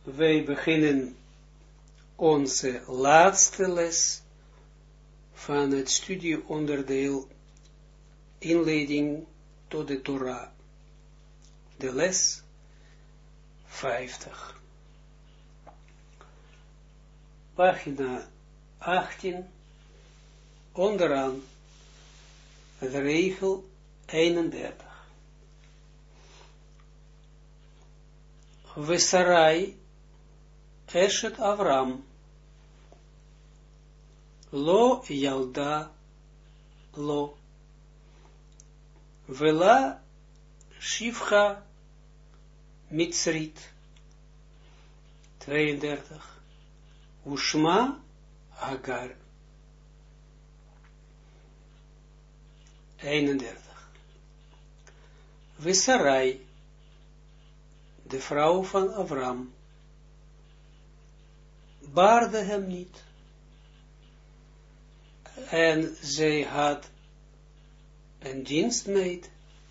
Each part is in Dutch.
Wij beginnen onze laatste les van het studieonderdeel inleiding tot de Torah. De les 50. Pagina 18, onderaan de regel 31. Vesarai Eshet Avram Lo Yalda Lo Vela Shivcha Mitzrit 32 Ushma Hagar 31 Vesarai de vrouw van Avram baarde hem niet en zij had een dienstmeid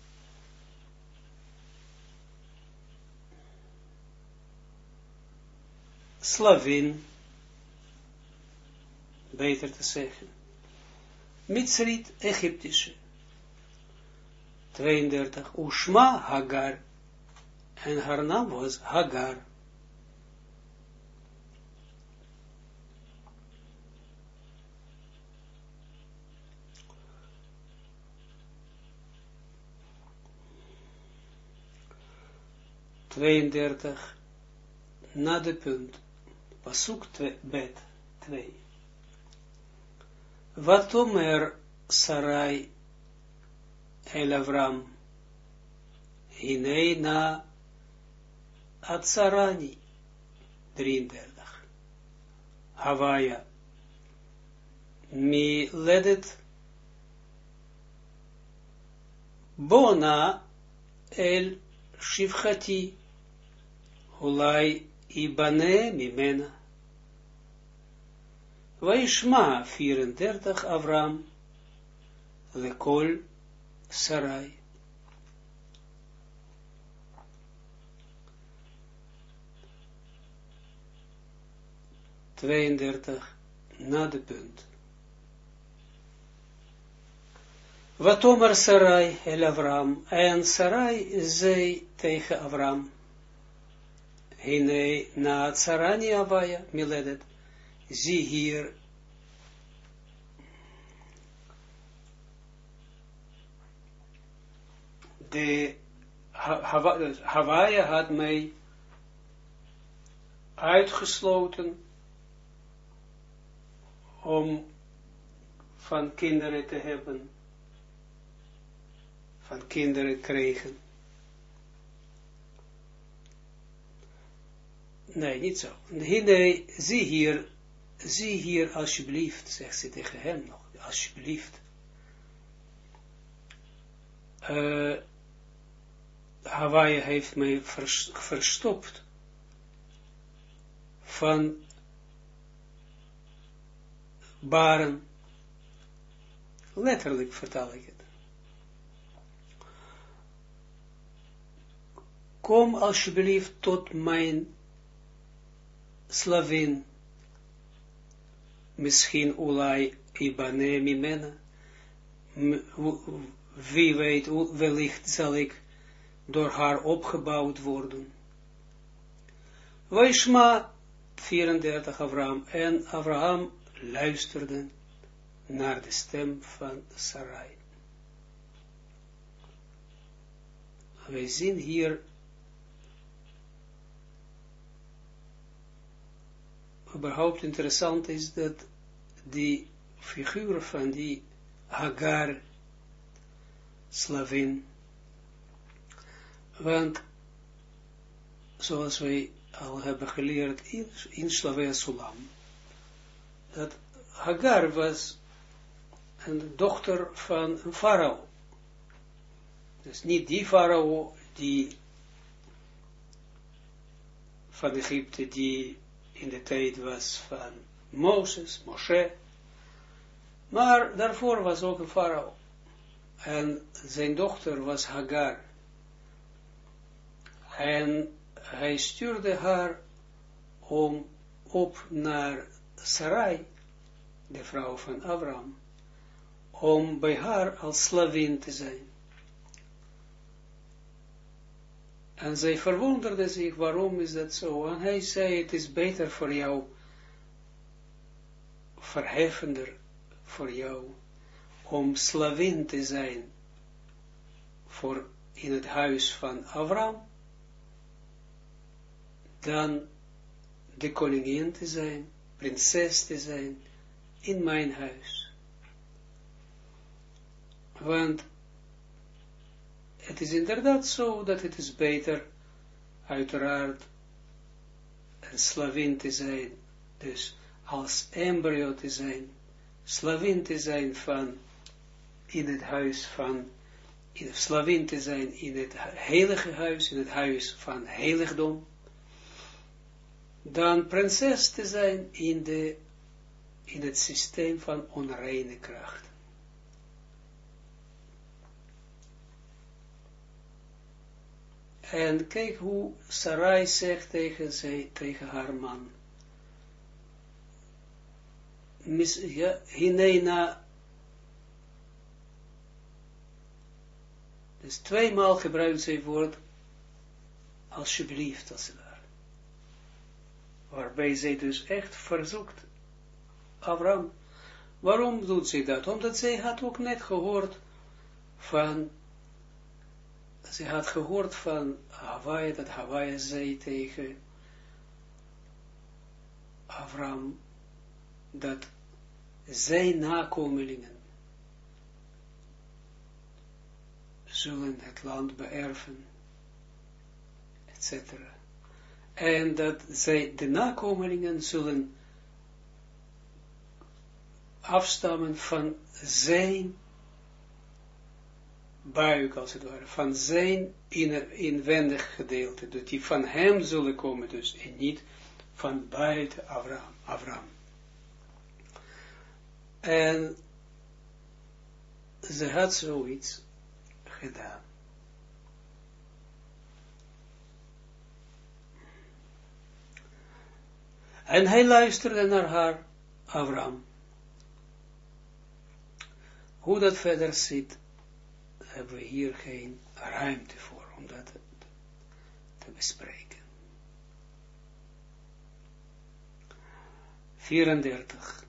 slavin, beter te zeggen, Mitzrit Egyptische, 32, Ushma Hagar, en haar naam was Hagar. Na de punt, Pasuk bet 2. Vatomer Sarai el Avram, Hinei na Atsarani, 33. Havaya, mi ledet Bona el Shivchati, Ulai Ibane Mimena. Vaishma 34 Avram Lekol Sarai. Na de punt. Vatomer Sarai el Avram, en Sarai zei tegen Avram, Hine na Tsarani Avaya miledet, zie hier, de Havaya had mij uitgesloten om van kinderen te hebben, van kinderen kregen. Nee, niet zo. Hine, zie hier alsjeblieft, zegt ze tegen hem nog, alsjeblieft. Hawaii heeft mij verstopt van baren. Letterlijk vertaal ik het. Kom alsjeblieft tot mijn slavin, misschien Ulai Ibane Mimena, wie weet, wellicht zal ik door haar opgebouwd worden. Vaishma 34 Avraham, en Abraham luisterde naar de stem van Sarai. Wij zien hier überhaupt interessant is dat die figuur van die Hagar slavin, want zoals wij al hebben geleerd in Slavia Sulam, dat Hagar was een dochter van een farao. Dus niet die farao die van Egypte die in de tijd was van Moshe, maar daarvoor was ook een farao. En zijn dochter was Hagar. En hij stuurde haar om op naar Sarai, de vrouw van Abraham, om bij haar als slavin te zijn. En zij verwonderde zich, waarom is dat zo? En hij zei, het is beter voor jou, verheffender voor jou, om slavin te zijn voor in het huis van Abraham, dan de koningin te zijn, prinses te zijn, in mijn huis. Want het is inderdaad zo, dat het is beter, uiteraard, een slavin te zijn, dus als embryo te zijn, slavin te zijn van, in het huis van, slavin te zijn in het heilige huis, in het huis van heiligdom, dan prinses te zijn in het systeem van onreine kracht. En kijk hoe Sarai zegt tegen haar man. Hineina, dus 2 maal gebruikt zij het woord alsjeblieft, als ze daar. Waarbij zij dus echt verzoekt Abraham. Waarom doet zij dat? Omdat zij had ook net gehoord van, ze had gehoord van Hawaii, dat Hawaii zei tegen Abraham, dat zijn nakomelingen zullen het land beërven, etc. En dat zij, de nakomelingen, zullen afstammen van zijn buik, als het ware, van zijn inwendig gedeelte, dat die van hem zullen komen, dus, en niet van buiten Abraham. En ze had zoiets gedaan. En hij luisterde naar haar, Abraham. Hoe dat verder zit, hebben we hier geen ruimte voor, om dat te bespreken. 34.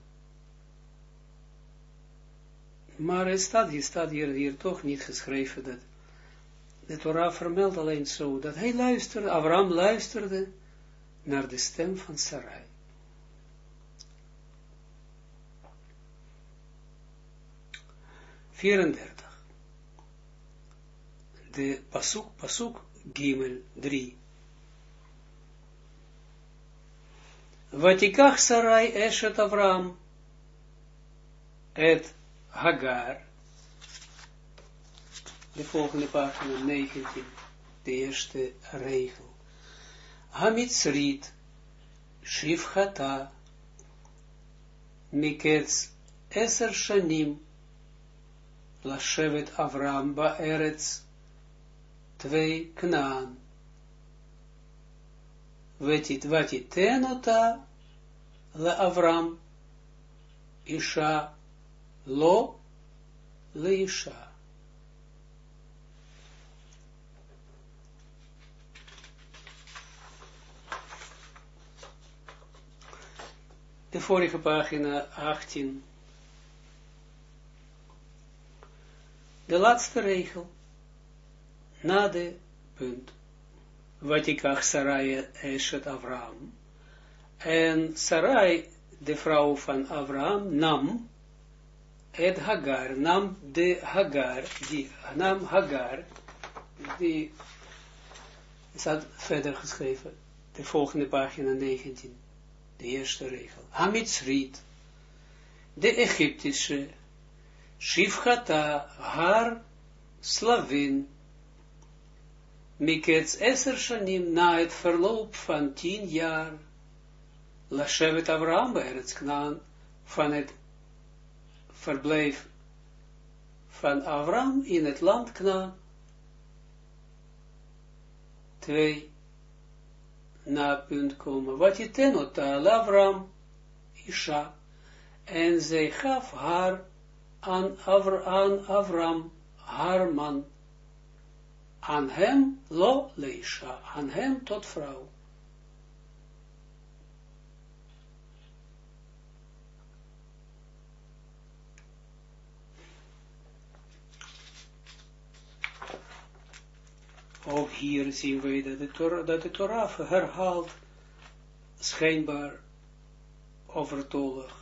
Maar het staat hier toch niet geschreven, dat de Torah vermeldt alleen zo, dat hij luisterde, Abraham luisterde naar de stem van Sarai. De pasuk Gimel 3. Vatikach Sarai eshet Avraham et Hagar. De volgende pagina 19, de eerste regel. Hamitzrit Shivchata Miketz Eser Shanim Lashevet Avram Ba'eretz 2 Knaan. Vatitenota le Avram Isha lo le Isha. De vorige pagina 18. De laatste regel. Na de punt. Vatikach Sarai eshet Avraham. En Sarai, de vrouw van Avraham, nam het Hagar, nam de Hagar, die staat verder geschreven, de volgende pagina 19, de eerste regel. Hamitzrit, de Egyptische, Shivchata, haar slavin, Miketz Eser Shanim, na het verloop van 10 jaar, Lashevet Avraham Be'eretz Knaan, van het verblijf van Avraham in het land Knaan. 2 na punt komen, wat je tenota, Lavram, Isha, en zij gaf haar aan Avram, haar man, aan hem, lo leisha, aan hem tot vrouw. Ook hier zien wij dat de Torah herhaalt, schijnbaar overtollig.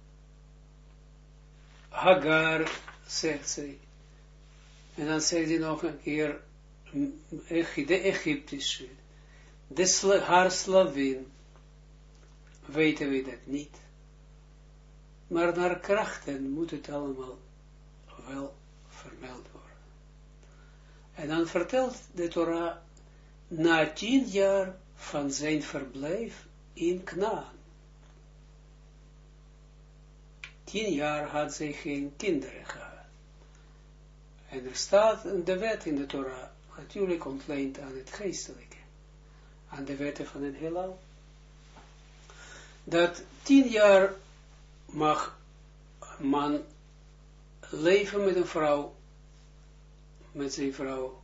Hagar, zegt zij. En dan zegt hij nog een keer, de Egyptische, haar slavin, weten we dat niet. Maar naar krachten moet het allemaal wel vermeld worden. En dan vertelt de Torah, na 10 jaar van zijn verblijf in Knaan. 10 jaar had zij geen kinderen gehad. En er staat de wet in de Torah, natuurlijk ontleend aan het geestelijke, aan de wetten van het heelal, dat 10 jaar mag een man leven met een vrouw, met zijn vrouw,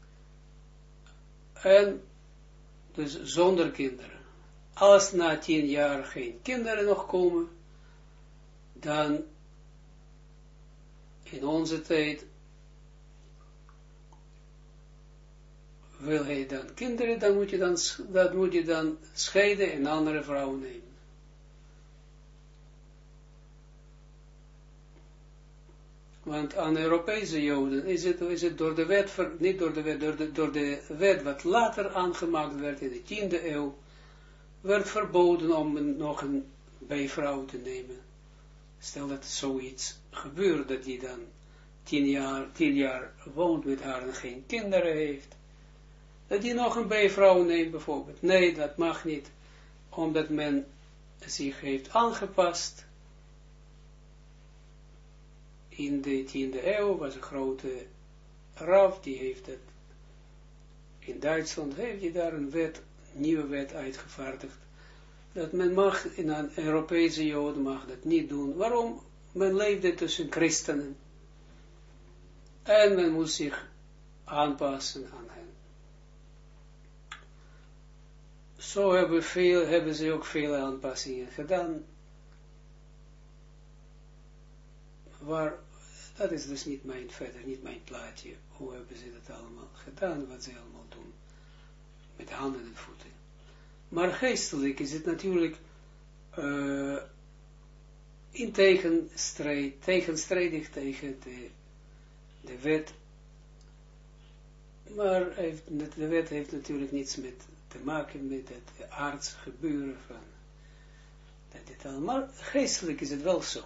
en dus zonder kinderen. Als na 10 jaar geen kinderen nog komen, dan in onze tijd wil hij dan kinderen, dan moet je dan scheiden en andere vrouwen nemen. Want aan Europese Joden is het door de wet, niet door de wet, door de wet wat later aangemaakt werd in de 10e eeuw, werd verboden om nog een bijvrouw te nemen. Stel dat zoiets gebeurt, dat die dan 10 jaar woont met haar en geen kinderen heeft, dat die nog een bijvrouw neemt bijvoorbeeld. Nee, dat mag niet, omdat men zich heeft aangepast. In de 10e eeuw was een grote Rav, die heeft het, in Duitsland heeft hij daar een nieuwe wet uitgevaardigd, dat men mag, in een Europese Joden mag dat niet doen. Waarom? Men leefde tussen christenen. En men moest zich aanpassen aan hen. Zo hebben ze ook veel aanpassingen gedaan. Dat is dus niet mijn plaatje. Hoe hebben ze dat allemaal gedaan, wat ze allemaal doen. Met handen en voeten. Maar geestelijk is het natuurlijk in tegenstrijdig tegen de wet. Maar de wet heeft natuurlijk niets te maken met het aardsgebeuren van dit allemaal. Maar geestelijk is het wel zo.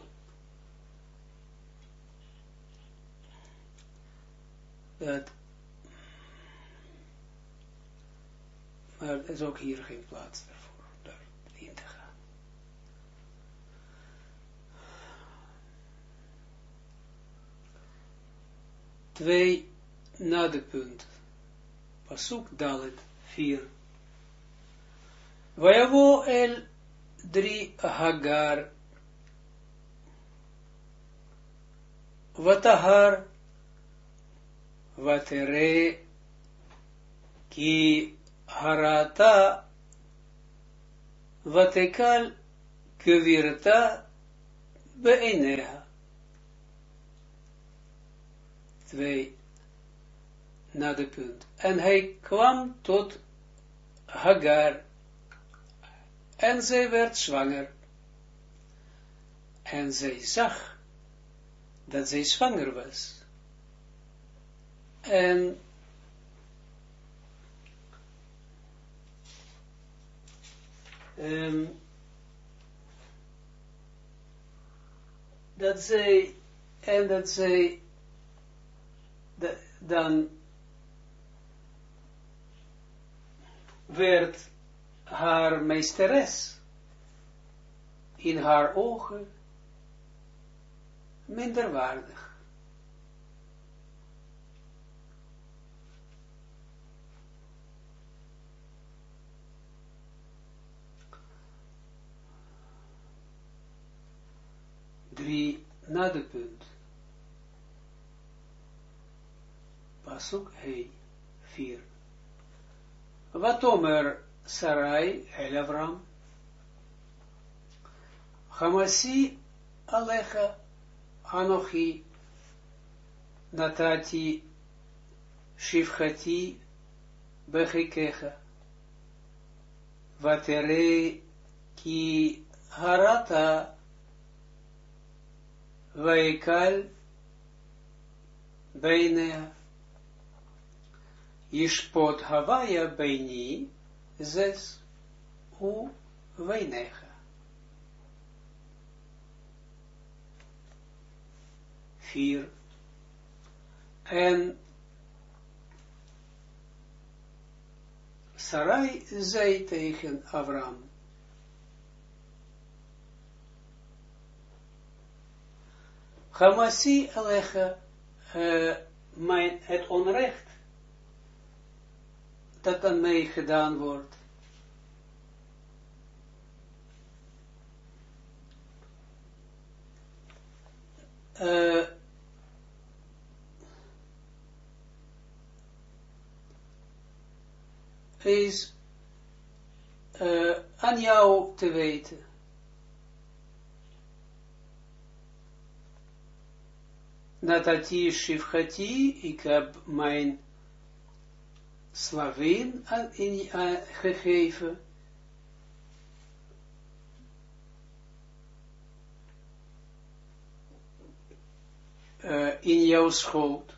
Maar er is ook hier geen plaats daarvoor, daarin te gaan. Twee, na de punt. Pasuk Dalet 4. Vayavo el 3 Hagar. Vatahar. Vatere. Ki harata. Vatekal. Gevirta. Beineha. 2 na de punt. En hij kwam tot Hagar. En zij werd zwanger. En zij zag dat zij zwanger was. En dat zij dan werd haar meesteres in haar ogen minderwaardig. 3 na de punt. Pasuk Hei 4. Wat omer Sarai el Avram? Hamasi alecha anochi natati shivchati bechikecha vaterei ki harata vaikal beinea yishpot havaya beini zes u weinecha. 4. En Sarai zei tegen Avram, Hamasi alecha, het onrecht dat aan mij gedaan wordt, is aan jou te weten. Natati shivchati, ik heb mijn slavin gegeven, in jouw schoot.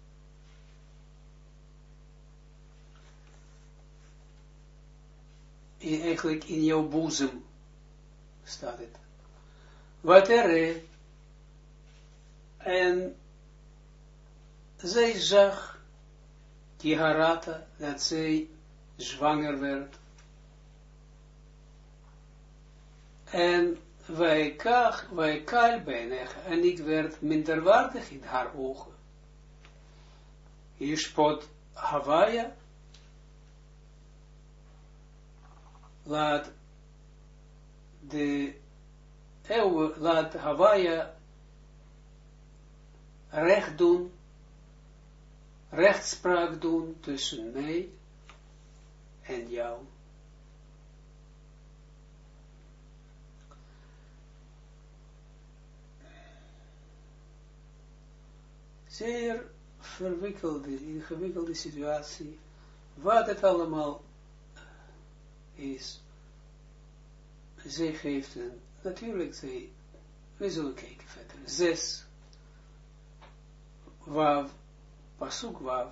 Eigenlijk in jouw boezem staat het. Wat er en zij zag die harata, dat zij zwanger werd. En wij kaal bijna, en ik werd minderwaardig in haar ogen. Je spot Hawaii, laat Hawaii recht doen, rechtspraak doen tussen mij en jou. Zeer ingewikkelde situatie, wat het allemaal is. Zij geeft een, natuurlijk, we zullen kijken verder. 6. Wav, pasuk Wav.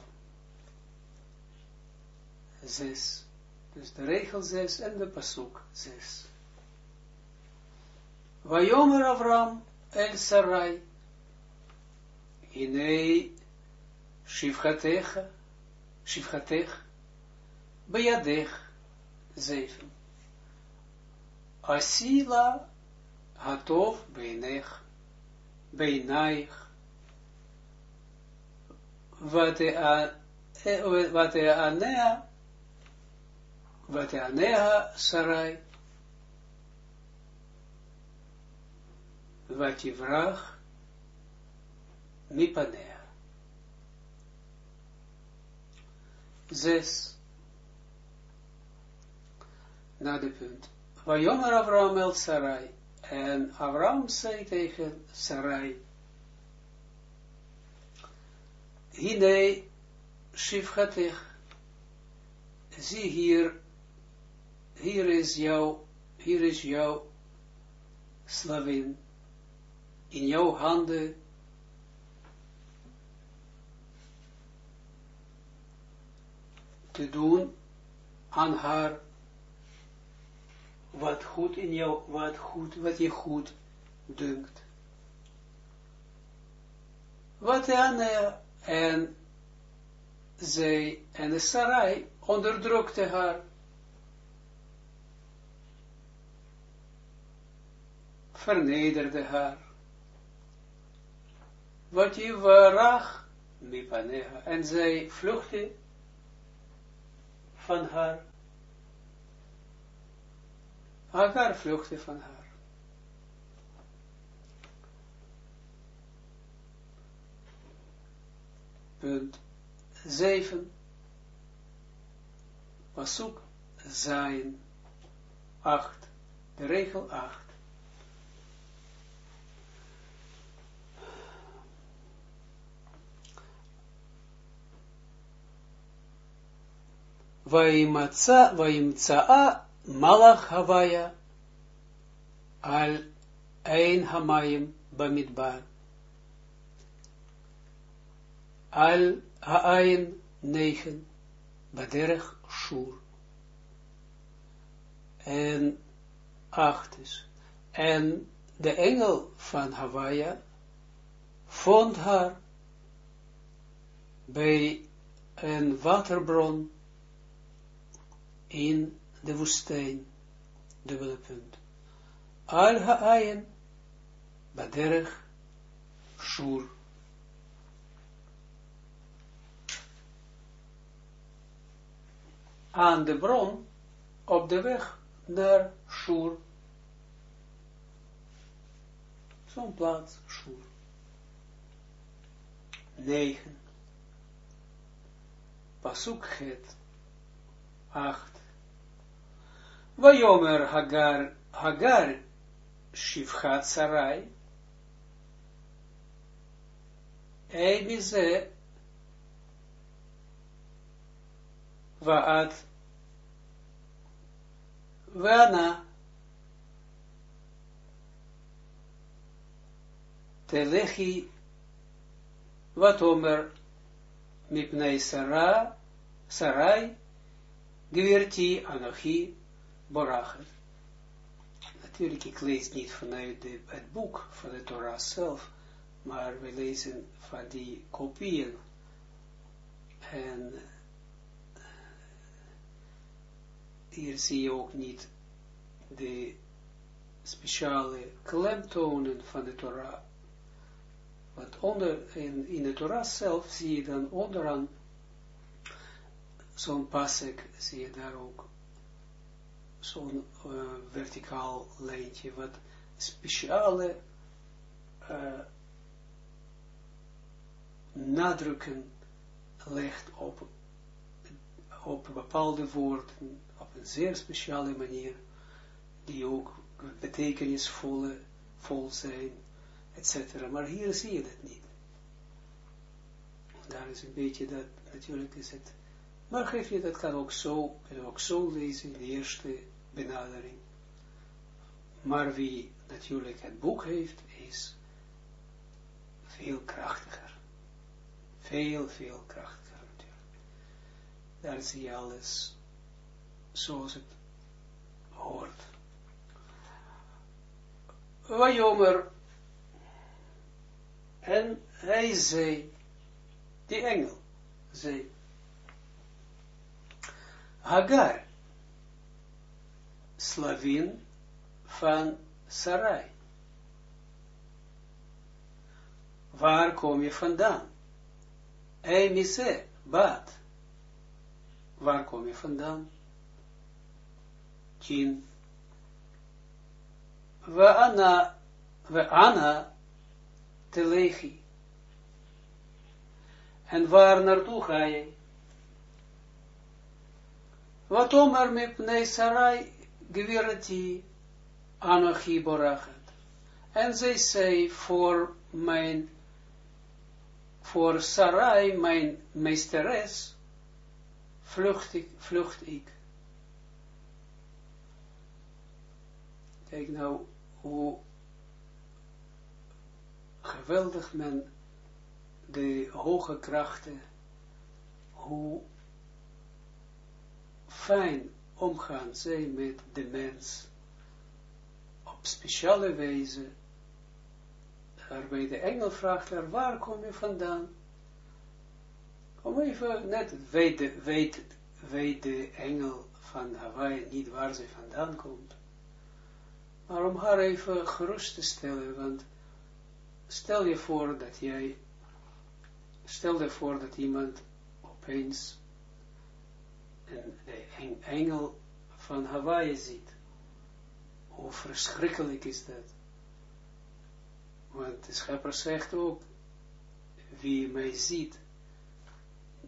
6. Dus de regel 6 en de pasuk 6. Vayomer Avram el Sarai. Hinei shivchatech beyadech 7. Asila hatov beinaich vateanea Sarai vativrach mipanea. 6. Na de punt. Vayomer Avram el Sarai. En Avram zei tegen Sarai, Hinei shivchatech. Zie hier is jouw slavin. In jouw handen te doen aan haar wat goed in jou, wat je goed dunkt. Wat en zij en Sarai onderdrukte haar. Vernederde haar. Wat je waarach mipaneha. En zij vluchtte van haar. Hagar vluchtte van haar. punt 7, pasuk zayin 8, de regel 8. Vaimtsa'a malach Havaya al ein hamayim bamidbar al ha'ayin 9 baderech shur en 8 is. En de engel van Havaya vond haar bij een waterbron in de woestijn, dubbele punt. Al ha'ayin baderech shur. Aan de bron op de weg naar Shur. Zo'n plaats, Shur. 9. Pasuk het 8. Vayomer Hagar Shivchat Sarai Eibize Vaat Vana Telechi Vatomer Mipnei Sarai Gwerti Anochi Borachet. Natuurlijk, ik lees niet vanuit het boek van de Torah zelf, maar we lezen van die kopieën. En hier zie je ook niet de speciale klemtonen van de Torah. Want in de Torah zelf zie je dan onderaan zo'n pasuk, zie je daar ook zo'n verticaal lijntje, wat speciale nadrukken legt op bepaalde woorden, op een zeer speciale manier, die ook betekenisvol zijn, etc. Maar hier zie je dat niet. Daar is een beetje dat, natuurlijk is het, maar geef je, dat kan ook zo lezen in de eerste benadering. Maar wie natuurlijk het boek heeft, is veel krachtiger. Veel krachtiger natuurlijk. Daar zie je alles zoals het hoort. Vayomer, en hij zei, die engel zei, Hagar, slavin van Sarai. Waar kom je vandaan? Mise, Bat. Waar kom je vandaan? 10. We Anna Telechi. En waar naartoe ga je? Wat Omer mipnei Sarai Gvirati Anochi Borachet. En zij zei voor Sarai, mijn meesteres, vlucht ik. Kijk nou hoe geweldig men de hoge krachten, hoe fijn omgaan zij met de mens op speciale wijze, waarbij de engel vraagt haar, waar kom je vandaan? Om even, net weet de engel van Hawaii niet waar ze vandaan komt, maar om haar even gerust te stellen, want stel je voor dat iemand opeens een engel van Hawaii ziet. Hoe verschrikkelijk is dat? Want de schepper zegt ook, wie mij ziet,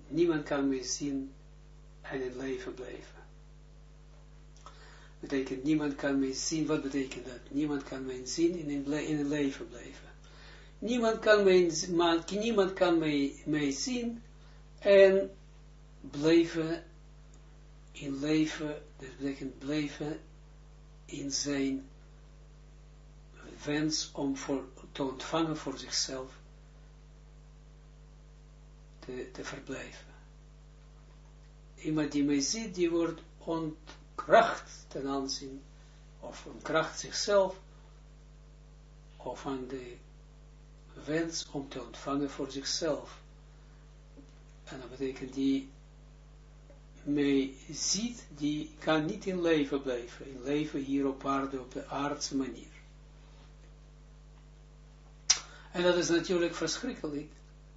Niemand kan mij zien en in leven blijven. Betekent, niemand kan mij zien, wat betekent dat? Niemand kan mij zien en in het leven blijven. Niemand kan mij zien en blijven in leven, dat betekent blijven in zijn wens om te ontvangen voor zichzelf te verblijven. Iemand die mij ziet, die wordt ontkracht ten aanzien, of ontkracht zichzelf, of aan de wens om te ontvangen voor zichzelf. En dat betekent, die mij ziet, die kan niet in leven blijven, in leven hier op aarde, op de aardse manier. En dat is natuurlijk verschrikkelijk.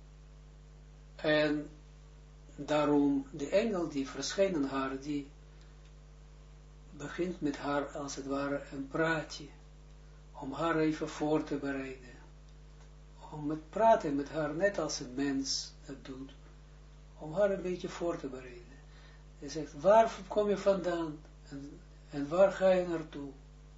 En daarom de engel die verschijnen haar, die begint met haar als het ware een praatje, om haar even voor te bereiden. Om het praten met haar, net als een mens dat doet, om haar een beetje voor te bereiden. Hij zegt, waar kom je vandaan en waar ga je naartoe?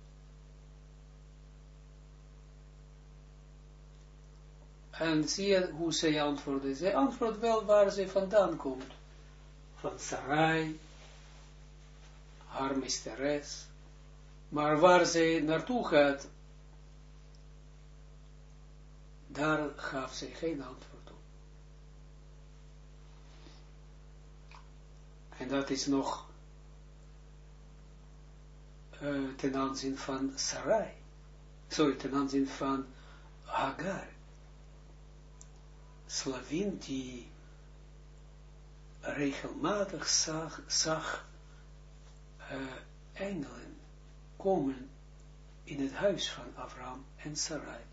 En zie je hoe zij antwoordde. Zij antwoordt wel waar zij vandaan komt. Van Sarai, haar meesteres. Maar waar zij naartoe gaat, daar gaf zij geen antwoord op. En dat is nog ten aanzien van Sarai. Sorry, ten aanzien van Hagar. Slavin die regelmatig zag engelen komen in het huis van Abraham en Sarai.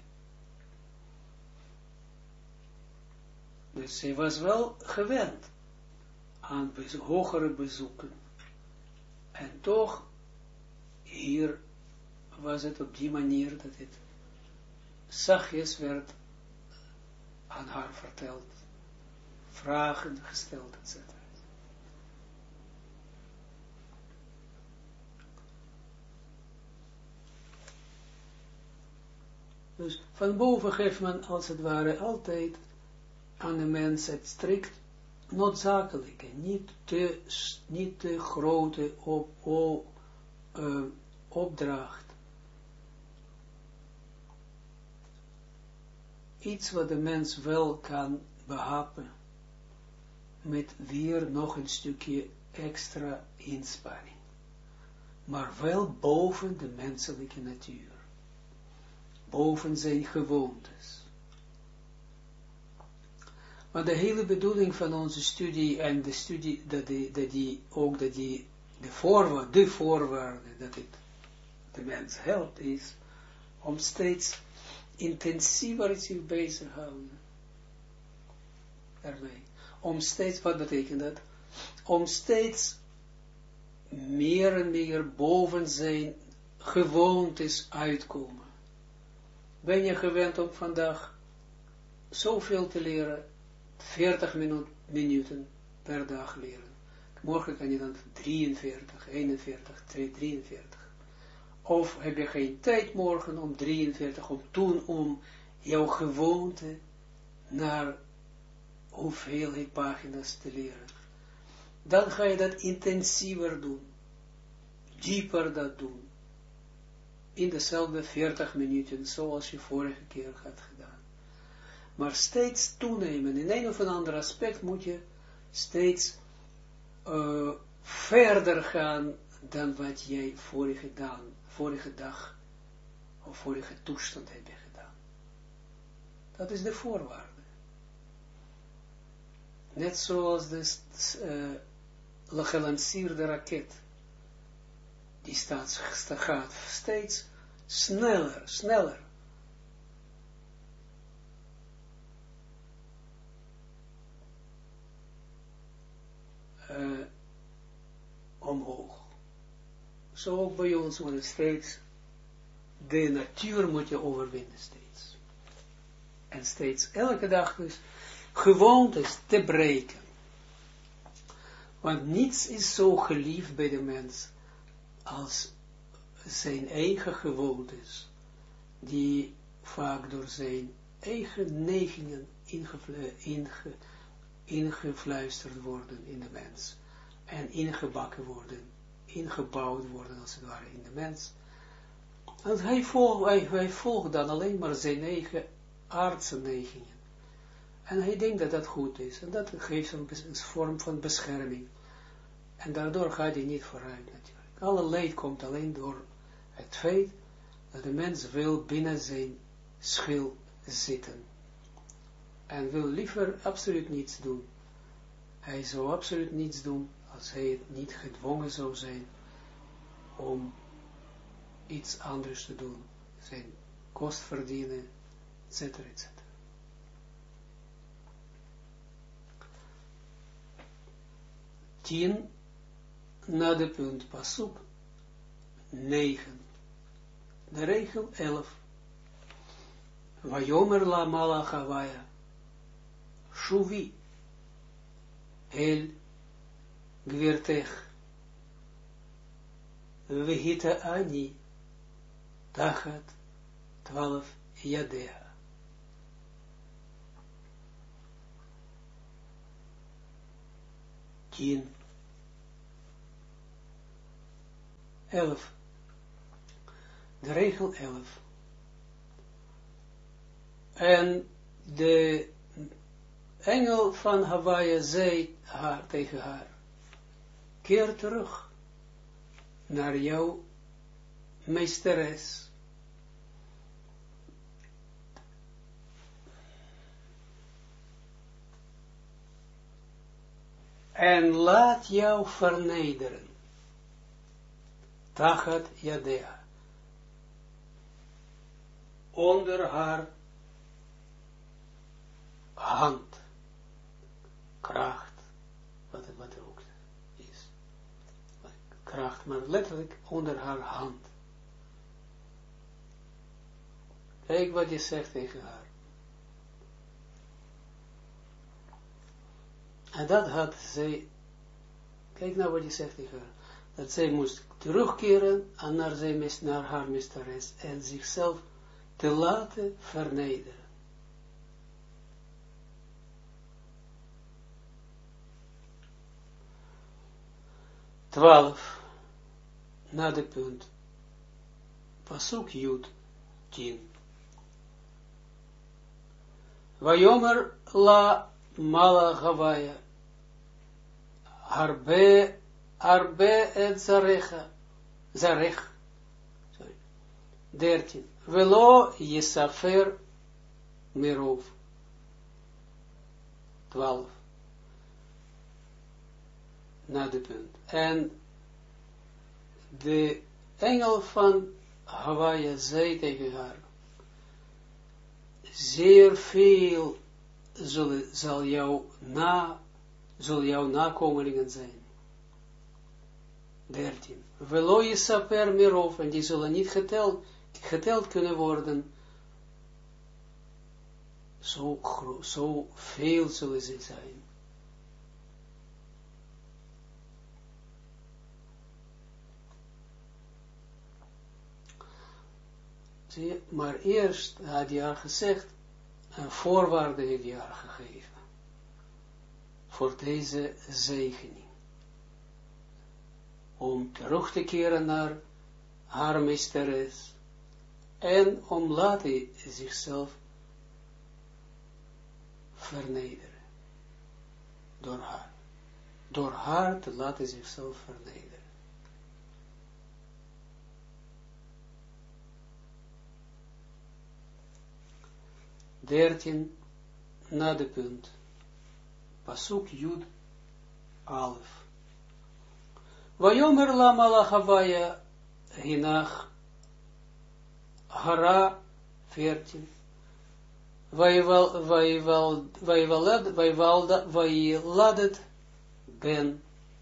Dus zij was wel gewend aan hogere bezoeken. En toch, hier was het op die manier dat het zachtjes werd aan haar verteld, vragen gesteld, etc. Dus van boven geeft men als het ware altijd aan de mens het strikt noodzakelijke, niet te grote opdracht. Iets wat de mens wel kan behappen, met weer nog een stukje extra inspanning. Maar wel boven de menselijke natuur. Boven zijn gewoontes. Maar de hele bedoeling van onze studie, en de studie, de voorwaarde dat het de mens helpt, is om steeds intensiever zich bezig houden daarmee. Om steeds, wat betekent dat? Om steeds meer en meer boven zijn gewoontes uitkomen. Ben je gewend om vandaag zoveel te leren, 40 minuten per dag leren. Morgen kan je dan 43, 41, 43. Of heb je geen tijd morgen om 43, om jouw gewoonte naar hoeveelheid pagina's te leren. Dan ga je dat intensiever doen. Dieper dat doen. In dezelfde 40 minuten, zoals je vorige keer had gedaan. Maar steeds toenemen. In een of ander aspect moet je steeds verder gaan dan wat jij vorige dag of vorige toestand heb je gedaan. Dat is de voorwaarde. Net zoals de gelanceerde raket. Die gaat steeds sneller. Omhoog. Zo ook bij ons moet het steeds, de natuur moet je overwinnen steeds. En steeds, elke dag dus, gewoontes te breken. Want niets is zo geliefd bij de mens als zijn eigen gewoontes, die vaak door zijn eigen neigingen ingefluisterd worden in de mens en ingebakken worden, ingebouwd worden als het ware in de mens. En hij volgt dan alleen maar zijn eigen aardse neigingen. En hij denkt dat dat goed is. En dat geeft hem een vorm van bescherming. En daardoor gaat hij niet vooruit natuurlijk. Alle leed komt alleen door het feit dat de mens wil binnen zijn schil zitten. En wil liever absoluut niets doen. Hij zou absoluut niets doen als hij het niet gedwongen zou zijn om iets anders te doen. Zijn kost verdienen, etc. etc. 10 na de punt pasuk 9. De regel 11. Vayomer la malach Havaya Shuvi El Gvirtech Vehita Ani Tachat 12 Yadea. Tien. 11. De regel 11. En de engel van Havaya zei haar tegen haar, keer terug naar jouw meesteres. En laat jou vernederen. Tachat Yadea. Onder haar hand. Kracht. Wat er ook is. Kracht, maar letterlijk onder haar hand. Kijk wat je zegt tegen haar. En dat had zij, kijk nou wat je zegt tegen haar, dat zij moest terugkeren naar haar meesteres en zichzelf te laten vernederen. Twaalf, na de punt, pasuk Jud 10. Vayomer la malach Havaya Arbe et Zarech. 13. Velo Yesafer Merov. 12. Na de punt. En de engel van Havaya zei tegen haar, zeer veel zal jouw nakomelingen zijn. 13. Velo Yesaper Merov, en die zullen niet geteld kunnen worden. Zo veel zullen ze zijn. Zie, maar eerst had hij haar gezegd, een voorwaarde heeft hij haar gegeven. Voor deze zegening. Om terug te keren naar haar meesteres. En om laten zichzelf vernederen. Door haar. Door haar te laten zichzelf vernederen. Dertien, na de punt. Pasuk Jud 11. Vayomer la malach Havaya hinach hara 14. Vailadet ben.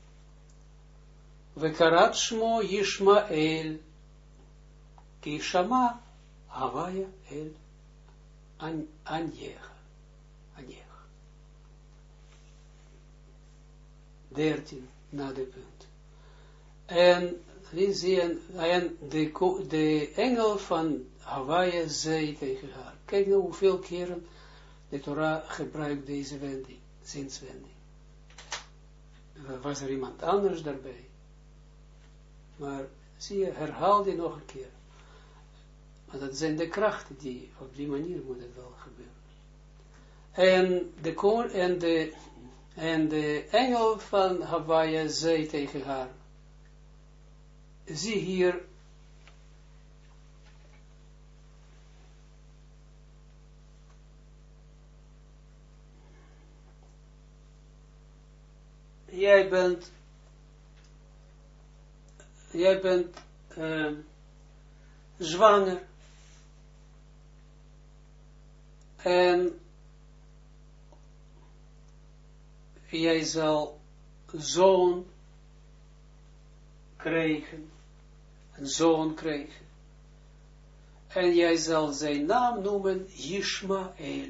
Vekarat shmo Yishmael. Ki shama Havaya el Anjech. 13. na de punt. En we zien, en de engel van Hawaii zei tegen haar, kijk nou hoeveel keren de Torah gebruikt deze wending, zinswending. Was er iemand anders daarbij? Maar zie je, herhaal die nog een keer. Maar dat zijn de krachten die, op die manier moet het wel gebeuren. En de engel van Hawaii zei tegen haar, zie hier, jij bent zwanger en jij zal zoon krijgen, een zoon krijgen. En jij zal zijn naam noemen Yishmael.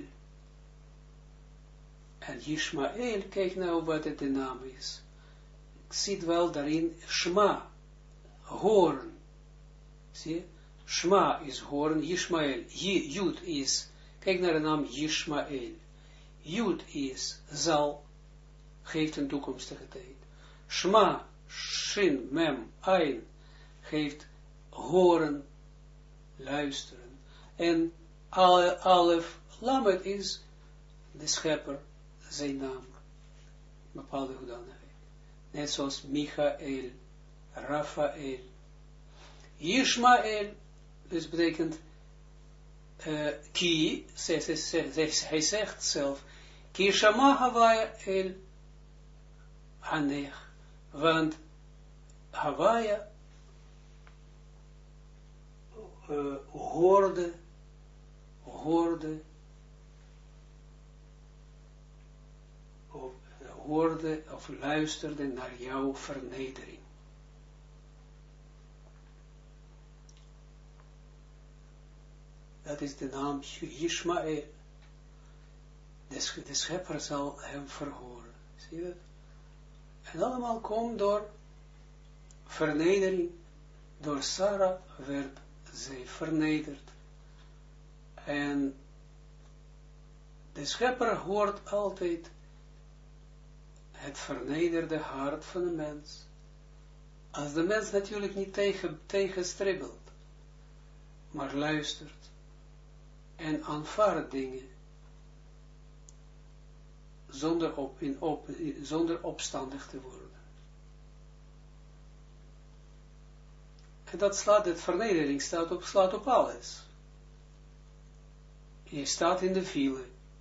En Yishmael, kijk nou wat het de naam is. Ik zie wel daarin Shma, horen. Zie je? Shma is horen, Yishmael. Jud is, kijk naar de naam Yishmael. Jud is, zal, geeft een toekomstige tijd. Shma, Shin, Mem, Ein, geeft horen, luisteren. En Alef, Lamed is de schepper, zijn naam, bepaalde hoedanigheid. Net zoals Michael, Raphael, Yishmael, dus betekent, ki, hij zegt zelf, ki shama Hawaii el Hanech, want Hawaii hoorde of luisterde naar jouw vernedering. Dat is de naam Yishmael. De schepper zal hem verhoren. Zie je dat? En allemaal komt door vernedering. Door Sarah werd zij vernederd. En de schepper hoort altijd het vernederde hart van de mens. Als de mens natuurlijk niet tegenstribbelt, maar luistert en aanvaardt dingen zonder opstandig te worden. En dat het vernedering slaat op alles. Je staat in de file.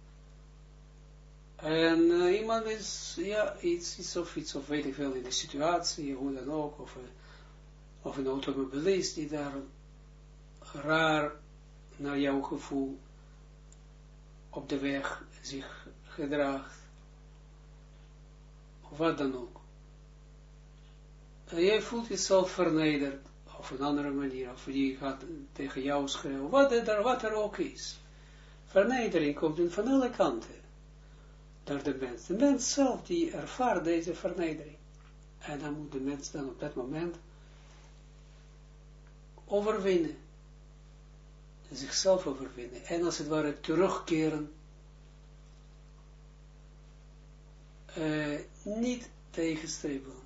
En iemand is, ja, iets of weet ik veel, in de situatie, hoe dan ook, of een automobilist die daar raar naar jouw gevoel op de weg zich gedraagt, of wat dan ook. En jij voelt jezelf vernederd, op een andere manier, of die gaat tegen jou schreeuwen, wat er ook is. Vernedering komt van alle kanten. Door de mens. De mens zelf die ervaart deze vernedering. En dan moet de mens dan op dat moment overwinnen. Zichzelf overwinnen. En als het ware terugkeren. Niet tegenstribbelen.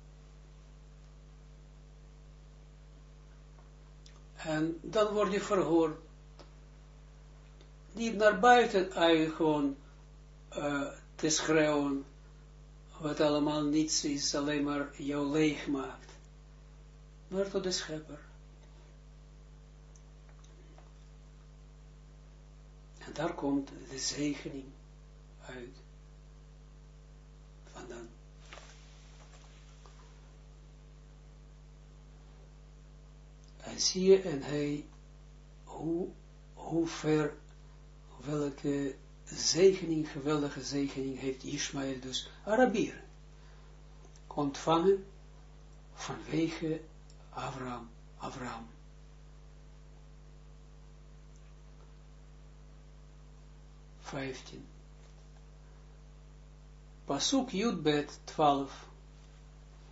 En dan word je verhoord. Niet naar buiten gewoon te schreeuwen, wat allemaal niets is, alleen maar jou leeg maakt. Maar tot de schepper. En daar komt de zegening uit. Vandaan. En zie je, en hij, hoe ver, welke zegening, geweldige zegening heeft Ishmael dus Arabieren ontvangen vanwege Abraham. Pasuk Yudbet 12.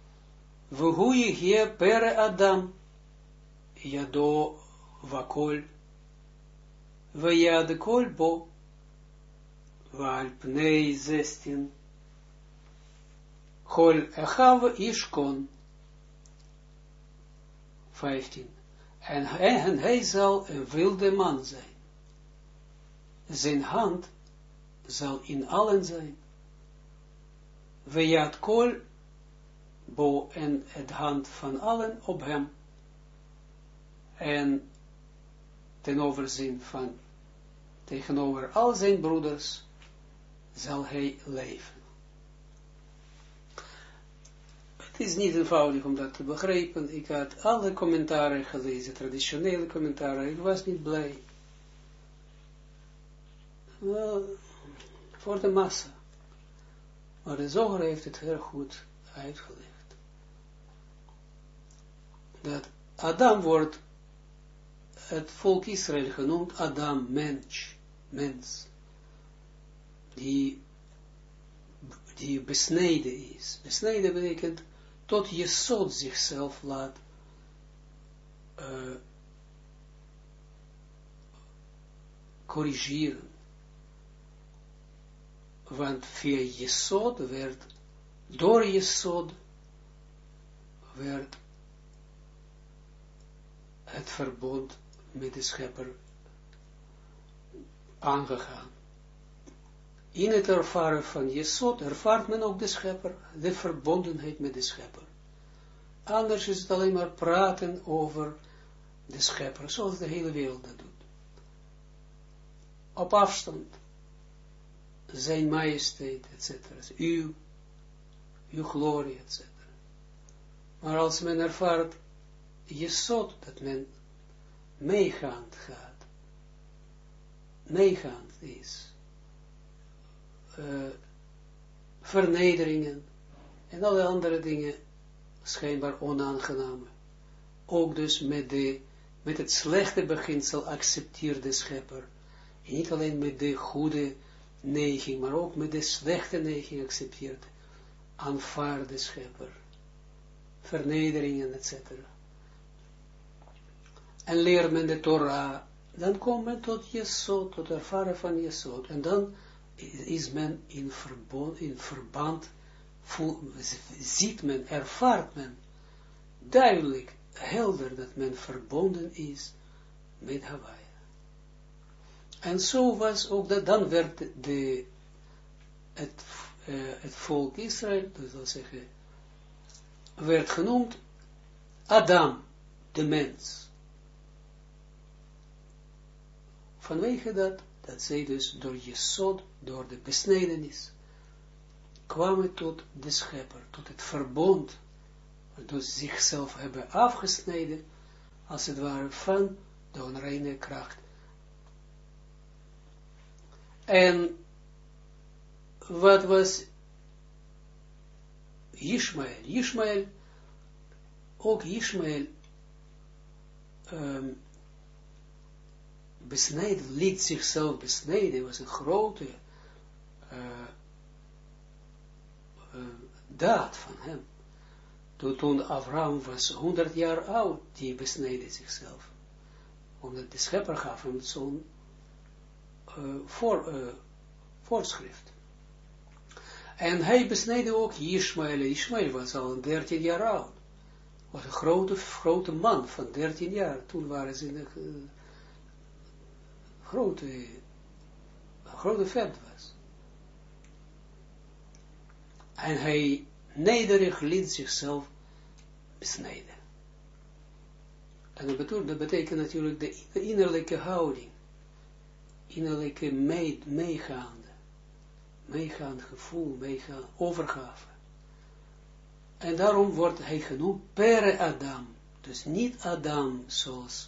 V'hu yihye pere Adam, yado vakol, v'yad kol bo, v'al pnei 16, Chol echav ishkon, 15. En hij zal een wilde man zijn. Zijn hand zal in allen zijn. Vejat kol bo en het hand van allen op hem. En ten overzien van tegenover al zijn broeders zal hij leven. Het is niet eenvoudig om dat te begrijpen. Ik had alle commentaren gelezen, traditionele commentaren. Ik was niet blij. Wel, voor de massa. Maar de Zoger heeft het heel goed uitgelegd. Dat Adam wordt, het volk Israël genoemd, Adam, mens. Die besneden is. Besneden betekent tot Jesod zichzelf laat corrigeren. Want via Jesod werd, door Jesod werd het verbond met de Schepper aangegaan. In het ervaren van Jesod ervaart men ook de Schepper, de verbondenheid met de Schepper. Anders is het alleen maar praten over de Schepper, zoals de hele wereld dat doet. Op afstand, zijn majesteit, etc. Uw glorie, etc. Maar als men ervaart Jesod, dat men meegaand gaat, meegaand is, vernederingen en alle andere dingen schijnbaar onaangename. Ook dus met het slechte beginsel accepteert de Schepper. En niet alleen met de goede neiging, maar ook met de slechte neiging accepteert. Aanvaardt de Schepper. Vernederingen, etc. En leert men de Torah. Dan komt men tot Jesod, tot ervaren van Jesod. En dan is men in verband, ziet men, ervaart men duidelijk, helder, dat men verbonden is met Hawaii. En zo was ook dat, dan werd het volk Israël, dus wil zeggen, werd genoemd Adam, de mens. Vanwege dat zij dus door Jesod, door de besnedenis, kwamen tot de Schepper, tot het verbond, dus zichzelf hebben afgesneden, als het ware van de onreine kracht. En wat was Ishmael? Ook Ishmael besneden, liet zichzelf besneden, was een grote daad van hem. Toen Abraham was 100 jaar oud, die besneden zichzelf. Omdat de Schepper gaf hem zo'n voorschrift. En hij besneden ook Ishmael. Ishmael was al 13 jaar oud. Was een grote man van 13 jaar. Toen waren ze een grote vent was. En hij nederig liet zichzelf besnijden. En dat betekent natuurlijk de innerlijke houding. Innerlijke meegaand gevoel, meegaand overgave. En daarom wordt hij genoemd Pere Adam. Dus niet Adam zoals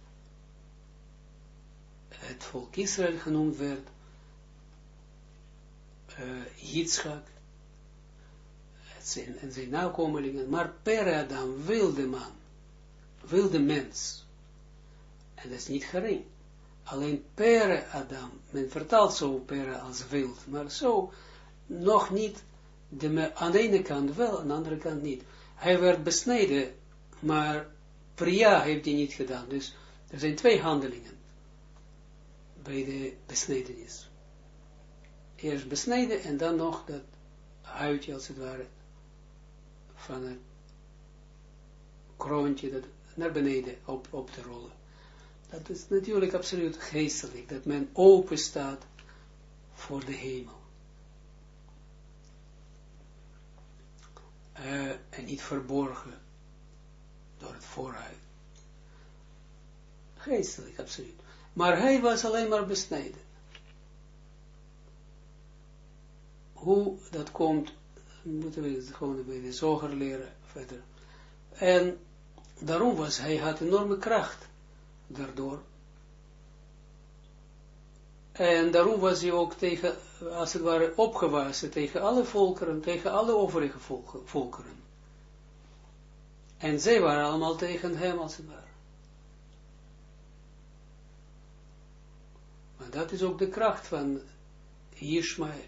het volk Israël genoemd werd, Yitzchak en zijn nakomelingen, maar Pere Adam, wilde man, wilde mens. En dat is niet gering. Alleen Pere Adam, men vertaalt zo Pere als wild, maar zo nog niet, aan de ene kant wel, aan de andere kant niet. hij werd besneden, maar Priya heeft hij niet gedaan. Dus er zijn 2 handelingen bij de besnedenis. Eerst besneden en dan nog dat huidje als het ware van het kroontje dat naar beneden op te rollen. Dat is natuurlijk absoluut geestelijk, dat men open staat voor de hemel. En niet verborgen door het voorhuid. Geestelijk, absoluut. Maar hij was alleen maar besneden. Hoe dat komt, moeten we het gewoon bij de zoger leren verder. En daarom hij had enorme kracht daardoor. En daarom was hij ook tegen, als het ware, opgewassen tegen alle volkeren, tegen alle overige volkeren. En zij waren allemaal tegen hem, als het ware. Maar dat is ook de kracht van Ishmael.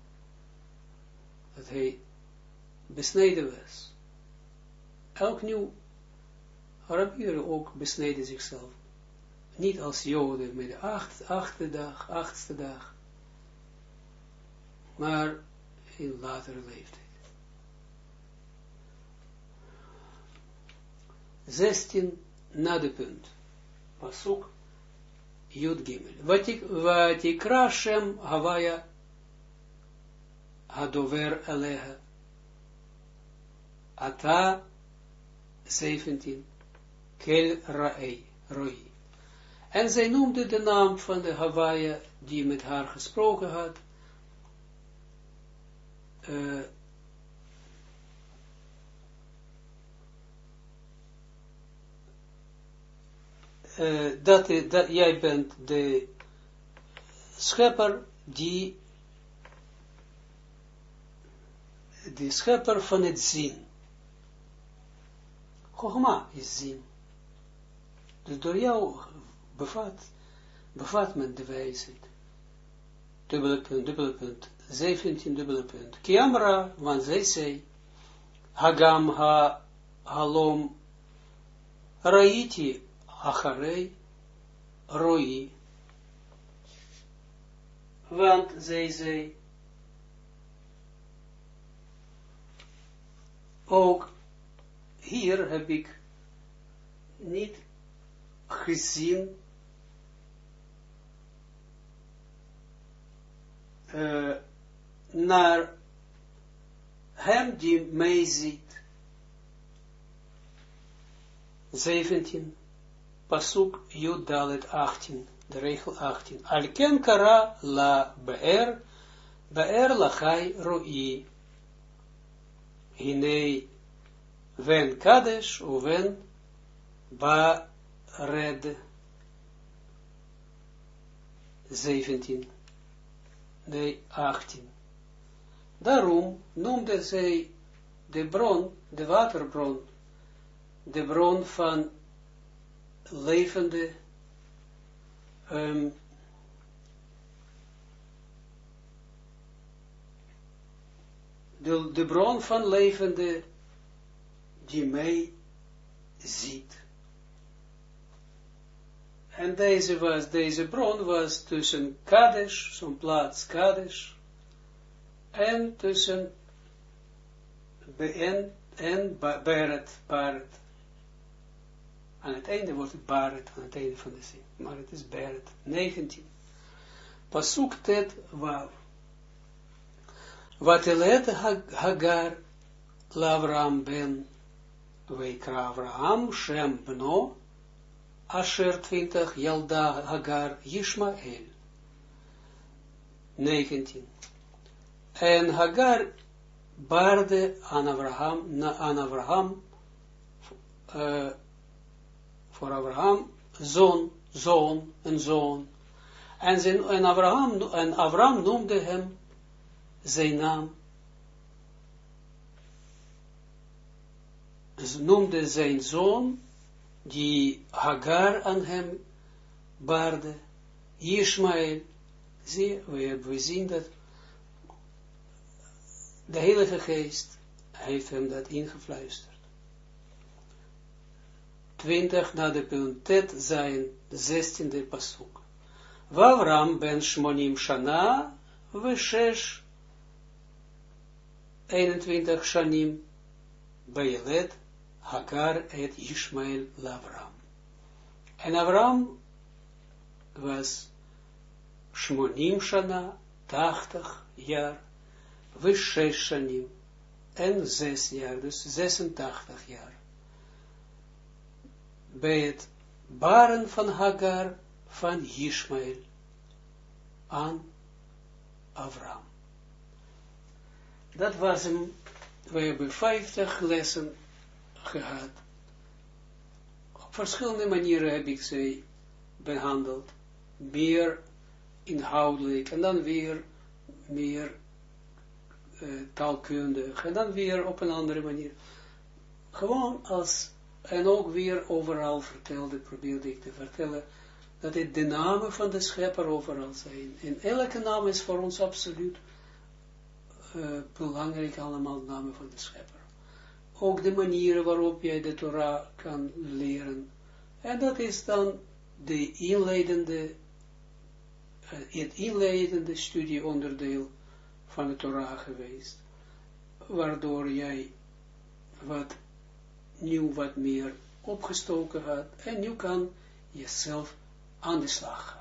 Dat hij besneden was. Elk nieuw Arabieren ook besneden zichzelf. Niet als Joden met de achtste dag, maar in latere leeftijd. 16 na de punt. Pasuk Yud Gimel. Vatikra Shem Havaya Hadover Eleha. Ata 17. Kel Roi. En zij noemde de naam van de Havaya die met haar gesproken had. Dat jij bent de schepper die de schepper van het zien. Chogma is zien. Dus door jou bevat men de wijsheid. Dubbele punt, 17 dubbele punt. Kiamra, want zij zei, Hagam halom raiti acharei roi. Want zij zei, ook hier heb ik niet gezien naar hem die mij ziet. 17 Pasuk Yud Dalet 18, de regel 18. Alken kara la be'er lachai roi. Hinei ven kadesh uven ba red. 17. Nee, 18. Daarom noemde zij de bron, de waterbron, de bron van levende de bron van levende die mij ziet. En deze bron was tussen Kadesh, zo'n plaats Kadesh, en tussen en Beret. Aan het einde wordt het Beret, aan het einde van de zin. Maar het is Beret. 19. Pasuk tet wav. Vatelet Hagar Lavram ben Weikra Avraham Shem bno Asher 20 Yalda Hagar Yishmael. 19. En Hagar baarde aan Avraham voor Abraham een zoon. En Abraham noemde hem zijn naam. Ze noemde zijn zoon, die Hagar aan hem baarde, Ishmael. Zie, we zien dat de Heilige Geest heeft hem dat ingefluisterd. 20 na de punt tet zijn 16e pasuk. Wavram ben Shmonim Shana, we 6, 21 Shanim, Beyelet, Hagar et Ishmael Lavram. En Avram was Shmonim Shana, 80 jaar, we 6 Shanim, en 6 jaar, dus 86 jaar. Bij het baren van Hagar, van Ishmael, aan Avram. Dat was hem, we hebben 50 lessen gehad. Op verschillende manieren heb ik ze behandeld. Meer inhoudelijk, en dan weer meer taalkundig, en dan weer op een andere manier. Gewoon als, en ook weer overal probeerde ik te vertellen, dat het de namen van de schepper overal zijn. En elke naam is voor ons absoluut belangrijk, allemaal namen van de schepper. Ook de manieren waarop jij de Torah kan leren. En dat is dan de het inleidende studieonderdeel van de Torah geweest. Waardoor jij wat meer opgestoken had. En nu kan jezelf aan de slag gaan.